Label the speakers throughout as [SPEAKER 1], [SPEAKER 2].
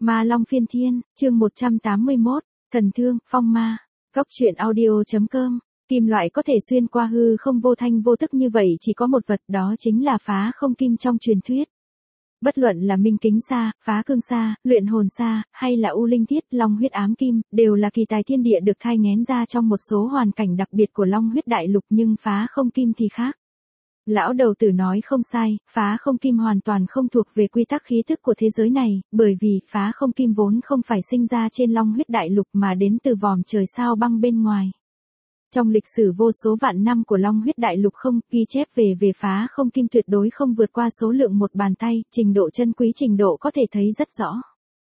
[SPEAKER 1] Ma Long Phiên Thiên, chương 181, Thần Thương, Phong Ma. Góc truyện audio.com. Kim loại có thể xuyên qua hư không vô thanh vô tức như vậy chỉ có một vật, đó chính là phá không kim trong truyền thuyết. Bất luận là minh kính sa, phá cương sa, luyện hồn sa, hay là u linh thiết, long huyết ám kim, đều là kỳ tài thiên địa được thai nghén ra trong một số hoàn cảnh đặc biệt của long huyết đại lục, nhưng phá không kim thì khác. Lão đầu tử nói không sai, phá không kim hoàn toàn không thuộc về quy tắc khí tức của thế giới này, bởi vì phá không kim vốn không phải sinh ra trên long huyết đại lục mà đến từ vòm trời sao băng bên ngoài. Trong lịch sử vô số vạn năm của long huyết đại lục không ghi chép về phá không kim tuyệt đối không vượt qua số lượng một bàn tay, trình độ chân quý trình độ có thể thấy rất rõ.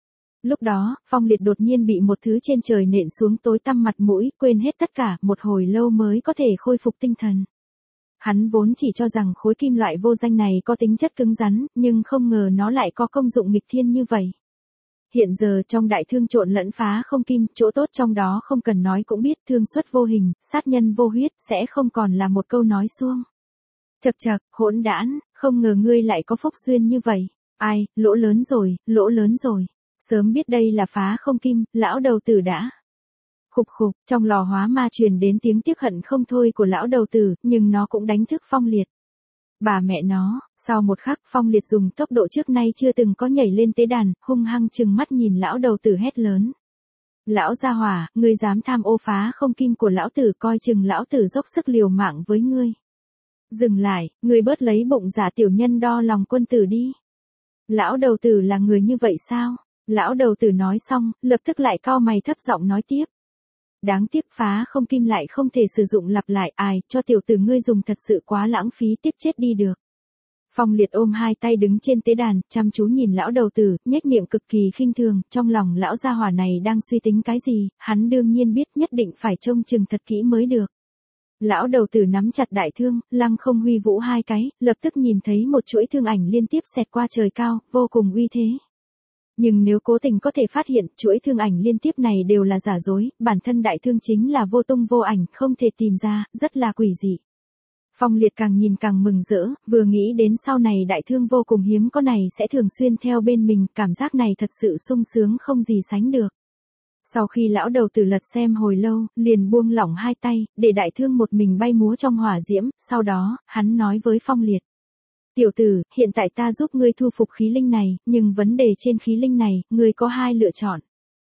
[SPEAKER 1] Lúc đó, Phong Liệt đột nhiên bị một thứ trên trời nện xuống tối tăm mặt mũi, quên hết tất cả, một hồi lâu mới có thể khôi phục tinh thần. Hắn vốn chỉ cho rằng khối kim loại vô danh này có tính chất cứng rắn, nhưng không ngờ nó lại có công dụng nghịch thiên như vậy. Hiện giờ trong đại thương trộn lẫn phá không kim, chỗ tốt trong đó không cần nói cũng biết, thương xuất vô hình, sát nhân vô huyết, sẽ không còn là một câu nói suông. Chậc chậc, hỗn đản, không ngờ ngươi lại có phúc duyên như vậy. Ai, lỗ lớn rồi, lỗ lớn rồi. Sớm biết đây là phá không kim, lão đầu tử đã. Khục khục, trong lò hóa ma truyền đến tiếng tiếc hận không thôi của lão đầu tử, nhưng nó cũng đánh thức Phong Liệt. Bà mẹ nó, sau một khắc Phong Liệt dùng tốc độ trước nay chưa từng có nhảy lên tế đàn, hung hăng trừng mắt nhìn lão đầu tử hét lớn. Lão gia hỏa, ngươi dám tham ô phá không kim của lão tử, coi chừng lão tử dốc sức liều mạng với ngươi. Dừng lại, ngươi bớt lấy bụng giả tiểu nhân đo lòng quân tử đi. Lão đầu tử là người như vậy sao? Lão đầu tử nói xong, lập tức lại cau mày thấp giọng nói tiếp. Đáng tiếc phá không kim lại không thể sử dụng lặp lại, ai, cho tiểu tử ngươi dùng thật sự quá lãng phí, tiếc chết đi được. Phong Liệt ôm hai tay đứng trên tế đàn, chăm chú nhìn lão đầu tử, nhếch miệng cực kỳ khinh thường, trong lòng lão gia hỏa này đang suy tính cái gì, hắn đương nhiên biết nhất định phải trông chừng thật kỹ mới được. Lão đầu tử nắm chặt đại thương, lăng không huy vũ hai cái, lập tức nhìn thấy một chuỗi thương ảnh liên tiếp xẹt qua trời cao, vô cùng uy thế. Nhưng nếu cố tình có thể phát hiện, chuỗi thương ảnh liên tiếp này đều là giả dối, bản thân đại thương chính là vô tung vô ảnh, không thể tìm ra, rất là quỷ dị. Phong Liệt càng nhìn càng mừng rỡ, vừa nghĩ đến sau này đại thương vô cùng hiếm có này sẽ thường xuyên theo bên mình, cảm giác này thật sự sung sướng không gì sánh được. Sau khi lão đầu tử lật xem hồi lâu, liền buông lỏng hai tay, để đại thương một mình bay múa trong hỏa diễm, sau đó, hắn nói với Phong Liệt. Tiểu tử, hiện tại ta giúp ngươi thu phục khí linh này, nhưng vấn đề trên khí linh này, ngươi có hai lựa chọn.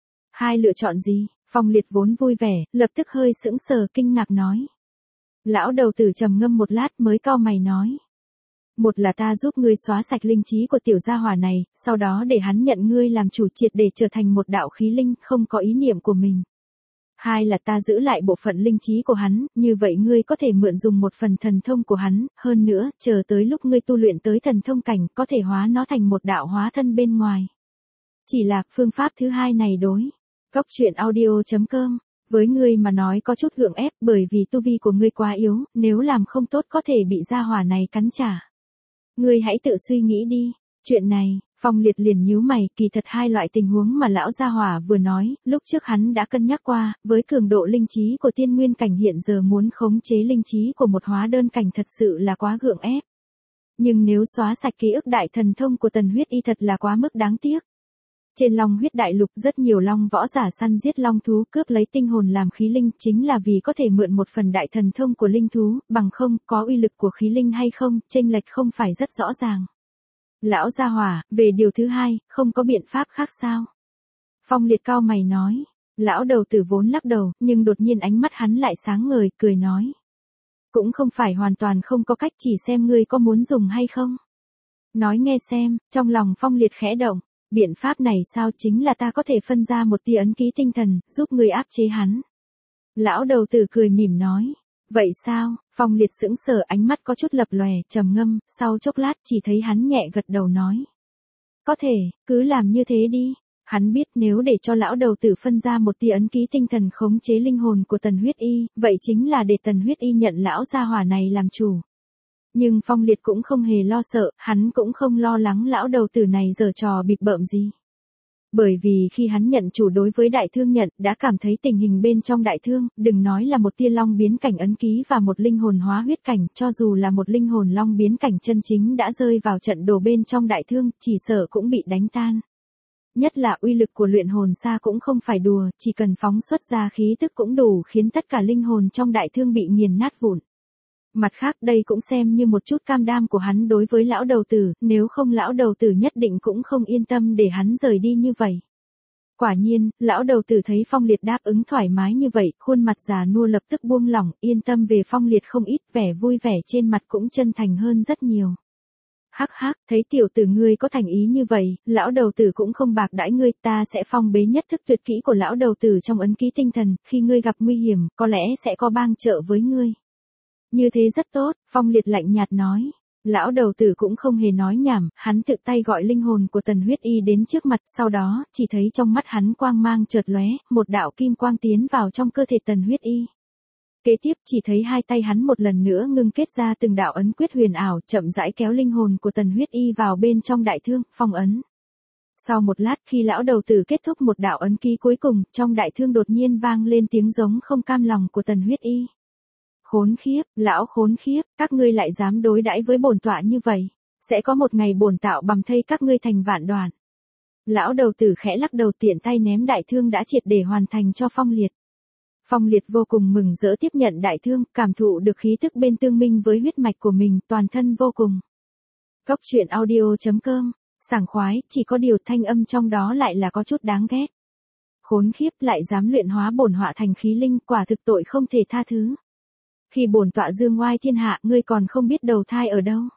[SPEAKER 1] Hai lựa chọn gì? Phong Liệt vốn vui vẻ, lập tức hơi sững sờ kinh ngạc nói. Lão đầu tử trầm ngâm một lát mới cau mày nói. Một là ta giúp ngươi xóa sạch linh trí của tiểu gia hỏa này, sau đó để hắn nhận ngươi làm chủ triệt để trở thành một đạo khí linh, không có ý niệm của mình. Hai là ta giữ lại bộ phận linh trí của hắn, như vậy ngươi có thể mượn dùng một phần thần thông của hắn, hơn nữa, chờ tới lúc ngươi tu luyện tới thần thông cảnh, có thể hóa nó thành một đạo hóa thân bên ngoài. Chỉ là, phương pháp thứ hai này đối. Góc truyện audio.com. Với ngươi mà nói có chút gượng ép, bởi vì tu vi của ngươi quá yếu, nếu làm không tốt có thể bị gia hỏa này cắn trả. Ngươi hãy tự suy nghĩ đi. Chuyện này, Phong Liệt liền nhíu mày, kỳ thật hai loại tình huống mà lão gia hỏa vừa nói, lúc trước hắn đã cân nhắc qua, với cường độ linh trí của tiên nguyên cảnh hiện giờ muốn khống chế linh trí của một hóa đơn cảnh thật sự là quá gượng ép. Nhưng nếu xóa sạch ký ức đại thần thông của Tần Huyết Y thật là quá mức đáng tiếc. Trên long huyết đại lục rất nhiều long võ giả săn giết long thú cướp lấy tinh hồn làm khí linh chính là vì có thể mượn một phần đại thần thông của linh thú, bằng không có uy lực của khí linh hay không, chênh lệch không phải rất rõ ràng. Lão gia hỏa, về điều thứ hai, không có biện pháp khác sao? Phong Liệt cau mày nói. Lão đầu tử vốn lắc đầu, nhưng đột nhiên ánh mắt hắn lại sáng ngời, cười nói. Cũng không phải hoàn toàn không có cách, chỉ xem ngươi có muốn dùng hay không. Nói nghe xem, trong lòng Phong Liệt khẽ động. Biện pháp này sao, chính là ta có thể phân ra một tia ấn ký tinh thần, giúp ngươi áp chế hắn. Lão đầu tử cười mỉm nói. Vậy sao? Phong Liệt sững sờ, ánh mắt có chút lập lòe, trầm ngâm, sau chốc lát chỉ thấy hắn nhẹ gật đầu nói. Có thể, cứ làm như thế đi. Hắn biết nếu để cho lão đầu tử phân ra một tia ấn ký tinh thần khống chế linh hồn của Tần Huyết Y, vậy chính là để Tần Huyết Y nhận lão gia hỏa này làm chủ. Nhưng Phong Liệt cũng không hề lo sợ, hắn cũng không lo lắng lão đầu tử này giở trò bịp bợm gì. Bởi vì khi hắn nhận chủ đối với đại thương nhận, đã cảm thấy tình hình bên trong đại thương, đừng nói là một tia long biến cảnh ấn ký và một linh hồn hóa huyết cảnh, cho dù là một linh hồn long biến cảnh chân chính đã rơi vào trận đồ bên trong đại thương, chỉ sợ cũng bị đánh tan. Nhất là uy lực của luyện hồn xa cũng không phải đùa, chỉ cần phóng xuất ra khí tức cũng đủ khiến tất cả linh hồn trong đại thương bị nghiền nát vụn. Mặt khác đây cũng xem như một chút cam đoan của hắn đối với lão đầu tử, nếu không lão đầu tử nhất định cũng không yên tâm để hắn rời đi như vậy. Quả nhiên, lão đầu tử thấy Phong Liệt đáp ứng thoải mái như vậy, khuôn mặt già nua lập tức buông lỏng, yên tâm về Phong Liệt không ít, vẻ vui vẻ trên mặt cũng chân thành hơn rất nhiều. Hắc hắc, thấy tiểu tử ngươi có thành ý như vậy, lão đầu tử cũng không bạc đãi ngươi, ta sẽ phong bế nhất thức tuyệt kỹ của lão đầu tử trong ấn ký tinh thần, khi ngươi gặp nguy hiểm, có lẽ sẽ có bang trợ với ngươi. Như thế rất tốt, Phong Liệt lạnh nhạt nói. Lão đầu tử cũng không hề nói nhảm, hắn tự tay gọi linh hồn của Tần Huyết Y đến trước mặt, sau đó, chỉ thấy trong mắt hắn quang mang chợt lóe, một đạo kim quang tiến vào trong cơ thể Tần Huyết Y. Kế tiếp chỉ thấy hai tay hắn một lần nữa ngưng kết ra từng đạo ấn quyết huyền ảo, chậm rãi kéo linh hồn của Tần Huyết Y vào bên trong đại thương, phong ấn. Sau một lát khi lão đầu tử kết thúc một đạo ấn ký cuối cùng, trong đại thương đột nhiên vang lên tiếng giống không cam lòng của Tần Huyết Y. Khốn khiếp, lão khốn khiếp, các ngươi lại dám đối đãi với bổn tọa như vậy, sẽ có một ngày bổn tạo bầm thây các ngươi thành vạn đoạn. Lão đầu tử khẽ lắc đầu tiện tay ném đại thương đã triệt để hoàn thành cho Phong Liệt. Phong Liệt vô cùng mừng rỡ tiếp nhận đại thương, cảm thụ được khí tức bên tương minh với huyết mạch của mình, toàn thân vô cùng. Góc truyện audio.com, sảng khoái, chỉ có điều thanh âm trong đó lại là có chút đáng ghét. Khốn khiếp, lại dám luyện hóa bổn họa thành khí linh, quả thực tội không thể tha thứ. Khi bổn tọa dương oai thiên hạ, ngươi còn không biết đầu thai ở đâu.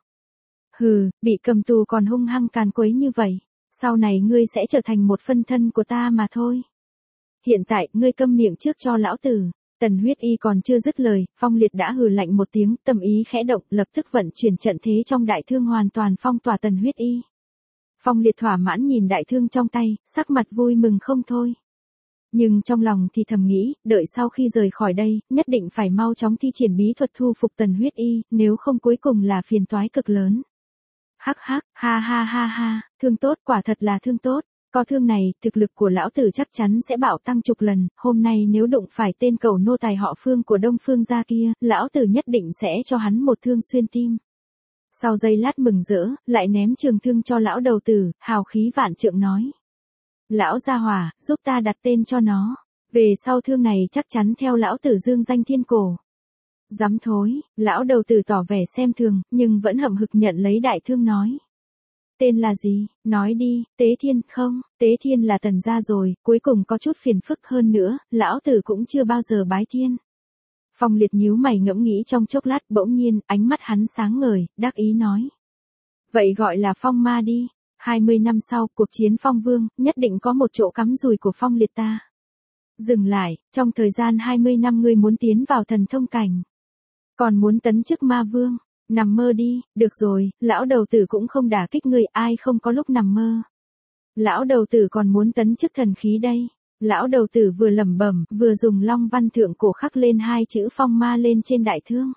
[SPEAKER 1] Hừ, bị cầm tù còn hung hăng càn quấy như vậy, sau này ngươi sẽ trở thành một phân thân của ta mà thôi. Hiện tại, ngươi câm miệng trước cho lão tử. Tần Huyết Y còn chưa dứt lời, Phong Liệt đã hừ lạnh một tiếng, tâm ý khẽ động, lập tức vận chuyển trận thế trong đại thương hoàn toàn phong tỏa Tần Huyết Y. Phong Liệt thỏa mãn nhìn đại thương trong tay, sắc mặt vui mừng không thôi. Nhưng trong lòng thì thầm nghĩ, đợi sau khi rời khỏi đây, nhất định phải mau chóng thi triển bí thuật thu phục Tần Huyết Y, nếu không cuối cùng là phiền toái cực lớn. Hắc hắc, ha ha ha ha, thương tốt, quả thật là thương tốt. Có thương này, thực lực của lão tử chắc chắn sẽ bạo tăng chục lần, hôm nay nếu đụng phải tên cẩu nô tài họ Phương của Đông Phương gia kia, lão tử nhất định sẽ cho hắn một thương xuyên tim. Sau giây lát mừng rỡ, lại ném trường thương cho lão đầu tử, hào khí vạn trượng nói. Lão gia hỏa, giúp ta đặt tên cho nó. Về sau thương này chắc chắn theo lão tử dương danh thiên cổ. Dám thối, lão đầu tử tỏ vẻ xem thường, nhưng vẫn hậm hực nhận lấy đại thương nói. Tên là gì, nói đi, Tế Thiên, không, Tế Thiên là Tần gia rồi, cuối cùng có chút phiền phức hơn nữa, lão tử cũng chưa bao giờ bái thiên. Phong Liệt nhíu mày ngẫm nghĩ trong chốc lát, bỗng nhiên, ánh mắt hắn sáng ngời, đắc ý nói. Vậy gọi là Phong Ma đi. 20 năm sau, cuộc chiến Phong Vương, nhất định có một chỗ cắm rùi của Phong Liệt ta. Dừng lại, trong thời gian 20 năm ngươi muốn tiến vào thần thông cảnh. Còn muốn tấn chức Ma Vương, nằm mơ đi, được rồi, lão đầu tử cũng không đả kích ngươi, ai không có lúc nằm mơ. Lão đầu tử còn muốn tấn chức thần khí đây. Lão đầu tử vừa lẩm bẩm, vừa dùng long văn thượng cổ khắc lên hai chữ Phong Ma lên trên đại thương.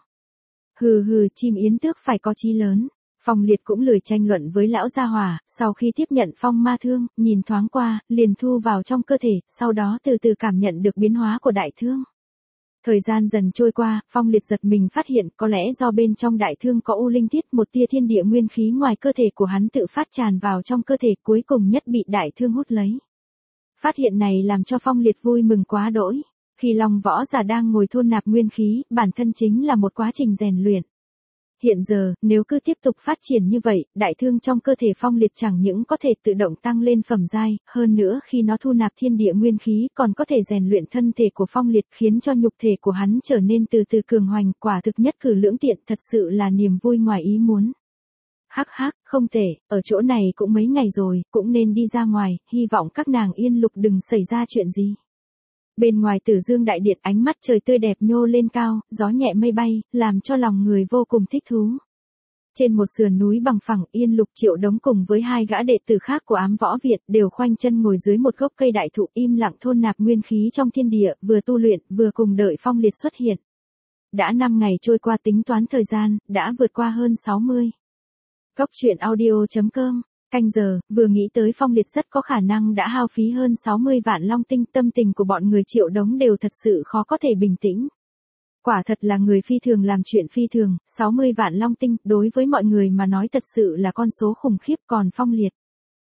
[SPEAKER 1] Hừ hừ, chim yến tước phải có chí lớn. Phong Liệt cũng lười tranh luận với lão gia hỏa, sau khi tiếp nhận phong ma thương, nhìn thoáng qua, liền thu vào trong cơ thể, sau đó từ từ cảm nhận được biến hóa của đại thương. Thời gian dần trôi qua, Phong Liệt giật mình phát hiện có lẽ do bên trong đại thương có u linh tiết, một tia thiên địa nguyên khí ngoài cơ thể của hắn tự phát tràn vào trong cơ thể, cuối cùng nhất bị đại thương hút lấy. Phát hiện này làm cho Phong Liệt vui mừng quá đỗi. Khi Long Võ Giả đang ngồi thôn nạp nguyên khí, bản thân chính là một quá trình rèn luyện. Hiện giờ, nếu cứ tiếp tục phát triển như vậy, đại thương trong cơ thể Phong Liệt chẳng những có thể tự động tăng lên phẩm giai, hơn nữa khi nó thu nạp thiên địa nguyên khí còn có thể rèn luyện thân thể của Phong Liệt, khiến cho nhục thể của hắn trở nên từ từ cường hoành, quả thực nhất cử lưỡng tiện, thật sự là niềm vui ngoài ý muốn. Hắc hắc, không thể, ở chỗ này cũng mấy ngày rồi, cũng nên đi ra ngoài, hy vọng các nàng Yên Lục đừng xảy ra chuyện gì. Bên ngoài Tử Dương đại điện, ánh mắt trời tươi đẹp nhô lên cao, gió nhẹ mây bay, làm cho lòng người vô cùng thích thú. Trên một sườn núi bằng phẳng, Yên Lục Triệu Đống cùng với hai gã đệ tử khác của Ám Võ Việt đều khoanh chân ngồi dưới một gốc cây đại thụ, im lặng thôn nạp nguyên khí trong thiên địa, vừa tu luyện, vừa cùng đợi Phong Liệt xuất hiện. Đã 5 ngày trôi qua, tính toán thời gian, đã vượt qua hơn 60. Góc truyện audio.com. Canh giờ, vừa nghĩ tới Phong Liệt rất có khả năng đã hao phí hơn 60 vạn long tinh, tâm tình của bọn người Triệu Đống đều thật sự khó có thể bình tĩnh. Quả thật là người phi thường làm chuyện phi thường, 60 vạn long tinh, đối với mọi người mà nói thật sự là con số khủng khiếp, còn Phong Liệt.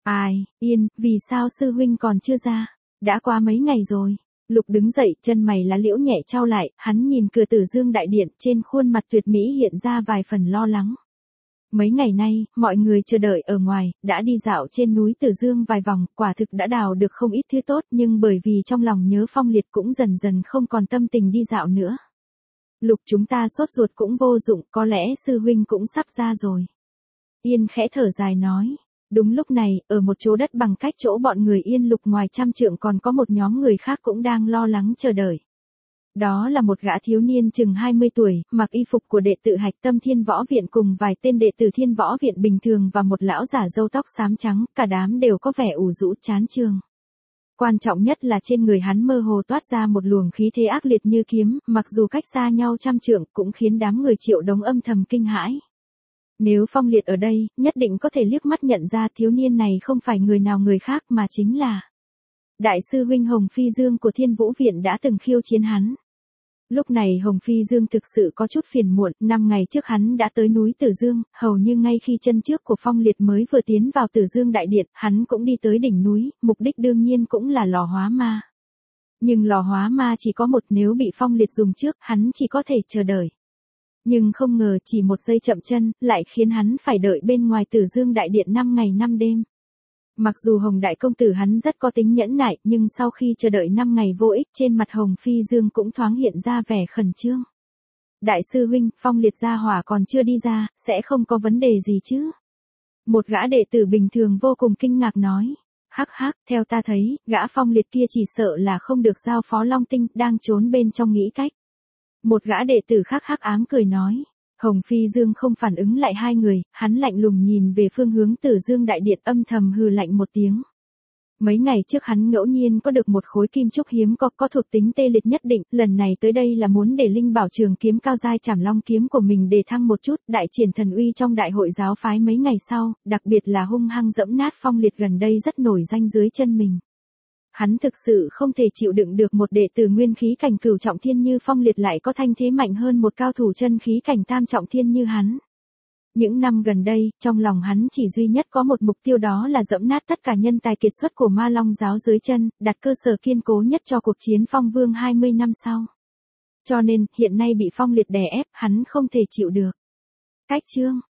[SPEAKER 1] Ai, Yên, vì sao sư huynh còn chưa ra? Đã qua mấy ngày rồi. Lục đứng dậy, chân mày lá liễu nhẹ trao lại, hắn nhìn cửa Tử Dương đại điện, trên khuôn mặt tuyệt mỹ hiện ra vài phần lo lắng. Mấy ngày nay, mọi người chờ đợi ở ngoài, đã đi dạo trên núi Tử Dương vài vòng, quả thực đã đào được không ít thứ tốt, nhưng bởi vì trong lòng nhớ Phong Liệt cũng dần dần không còn tâm tình đi dạo nữa. Lục, chúng ta sốt ruột cũng vô dụng, có lẽ sư huynh cũng sắp ra rồi. Yên khẽ thở dài nói. Đúng lúc này, ở một chỗ đất bằng cách chỗ bọn người Yên Lục ngoài trăm trượng còn có một nhóm người khác cũng đang lo lắng chờ đợi. Đó là một gã thiếu niên chừng 20 tuổi, mặc y phục của đệ tử Hạch Tâm Thiên Võ Viện cùng vài tên đệ tử Thiên Võ Viện bình thường và một lão giả râu tóc xám trắng, cả đám đều có vẻ ủ rũ chán chường. Quan trọng nhất là trên người hắn mơ hồ toát ra một luồng khí thế ác liệt như kiếm, mặc dù cách xa nhau trăm trượng cũng khiến đám người Triệu Đống âm thầm kinh hãi. Nếu Phong Liệt ở đây, nhất định có thể liếc mắt nhận ra thiếu niên này không phải người nào người khác mà chính là Đại sư huynh Hồng Phi Dương của Thiên Vũ Viện đã từng khiêu chiến hắn. Lúc này Hồng Phi Dương thực sự có chút phiền muộn, 5 ngày trước hắn đã tới núi Tử Dương, hầu như ngay khi chân trước của Phong Liệt mới vừa tiến vào Tử Dương Đại Điện, hắn cũng đi tới đỉnh núi, mục đích đương nhiên cũng là lò hóa ma. Nhưng lò hóa ma chỉ có một, nếu bị Phong Liệt dùng trước, hắn chỉ có thể chờ đợi. Nhưng không ngờ chỉ một giây chậm chân, lại khiến hắn phải đợi bên ngoài Tử Dương Đại Điện 5 ngày 5 đêm. Mặc dù Hồng Đại Công Tử hắn rất có tính nhẫn nại, nhưng sau khi chờ đợi 5 ngày vô ích, trên mặt Hồng Phi Dương cũng thoáng hiện ra vẻ khẩn trương. Đại sư huynh, Phong Liệt gia hỏa còn chưa đi ra, sẽ không có vấn đề gì chứ? Một gã đệ tử bình thường vô cùng kinh ngạc nói. Hắc hắc, theo ta thấy, gã Phong Liệt kia chỉ sợ là không được giao phó Long Tinh, đang trốn bên trong nghĩ cách. Một gã đệ tử khác hắc ám cười nói. Hồng Phi Dương không phản ứng lại hai người, hắn lạnh lùng nhìn về phương hướng Tử Dương Đại Điện, âm thầm hừ lạnh một tiếng. Mấy ngày trước hắn ngẫu nhiên có được một khối kim trúc hiếm có thuộc tính tê liệt nhất định, lần này tới đây là muốn để Linh Bảo Trường kiếm cao giai Trảm Long kiếm của mình đề thăng một chút, đại triển thần uy trong đại hội giáo phái mấy ngày sau, đặc biệt là hung hăng dẫm nát Phong Liệt gần đây rất nổi danh dưới chân mình. Hắn thực sự không thể chịu đựng được một đệ tử nguyên khí cảnh cửu trọng thiên như Phong Liệt lại có thanh thế mạnh hơn một cao thủ chân khí cảnh tam trọng thiên như hắn. Những năm gần đây, trong lòng hắn chỉ duy nhất có một mục tiêu, đó là dẫm nát tất cả nhân tài kiệt xuất của Ma Long giáo dưới chân, đặt cơ sở kiên cố nhất cho cuộc chiến Phong Vương 20 năm sau. Cho nên, hiện nay bị Phong Liệt đè ép, hắn không thể chịu được. Cách chương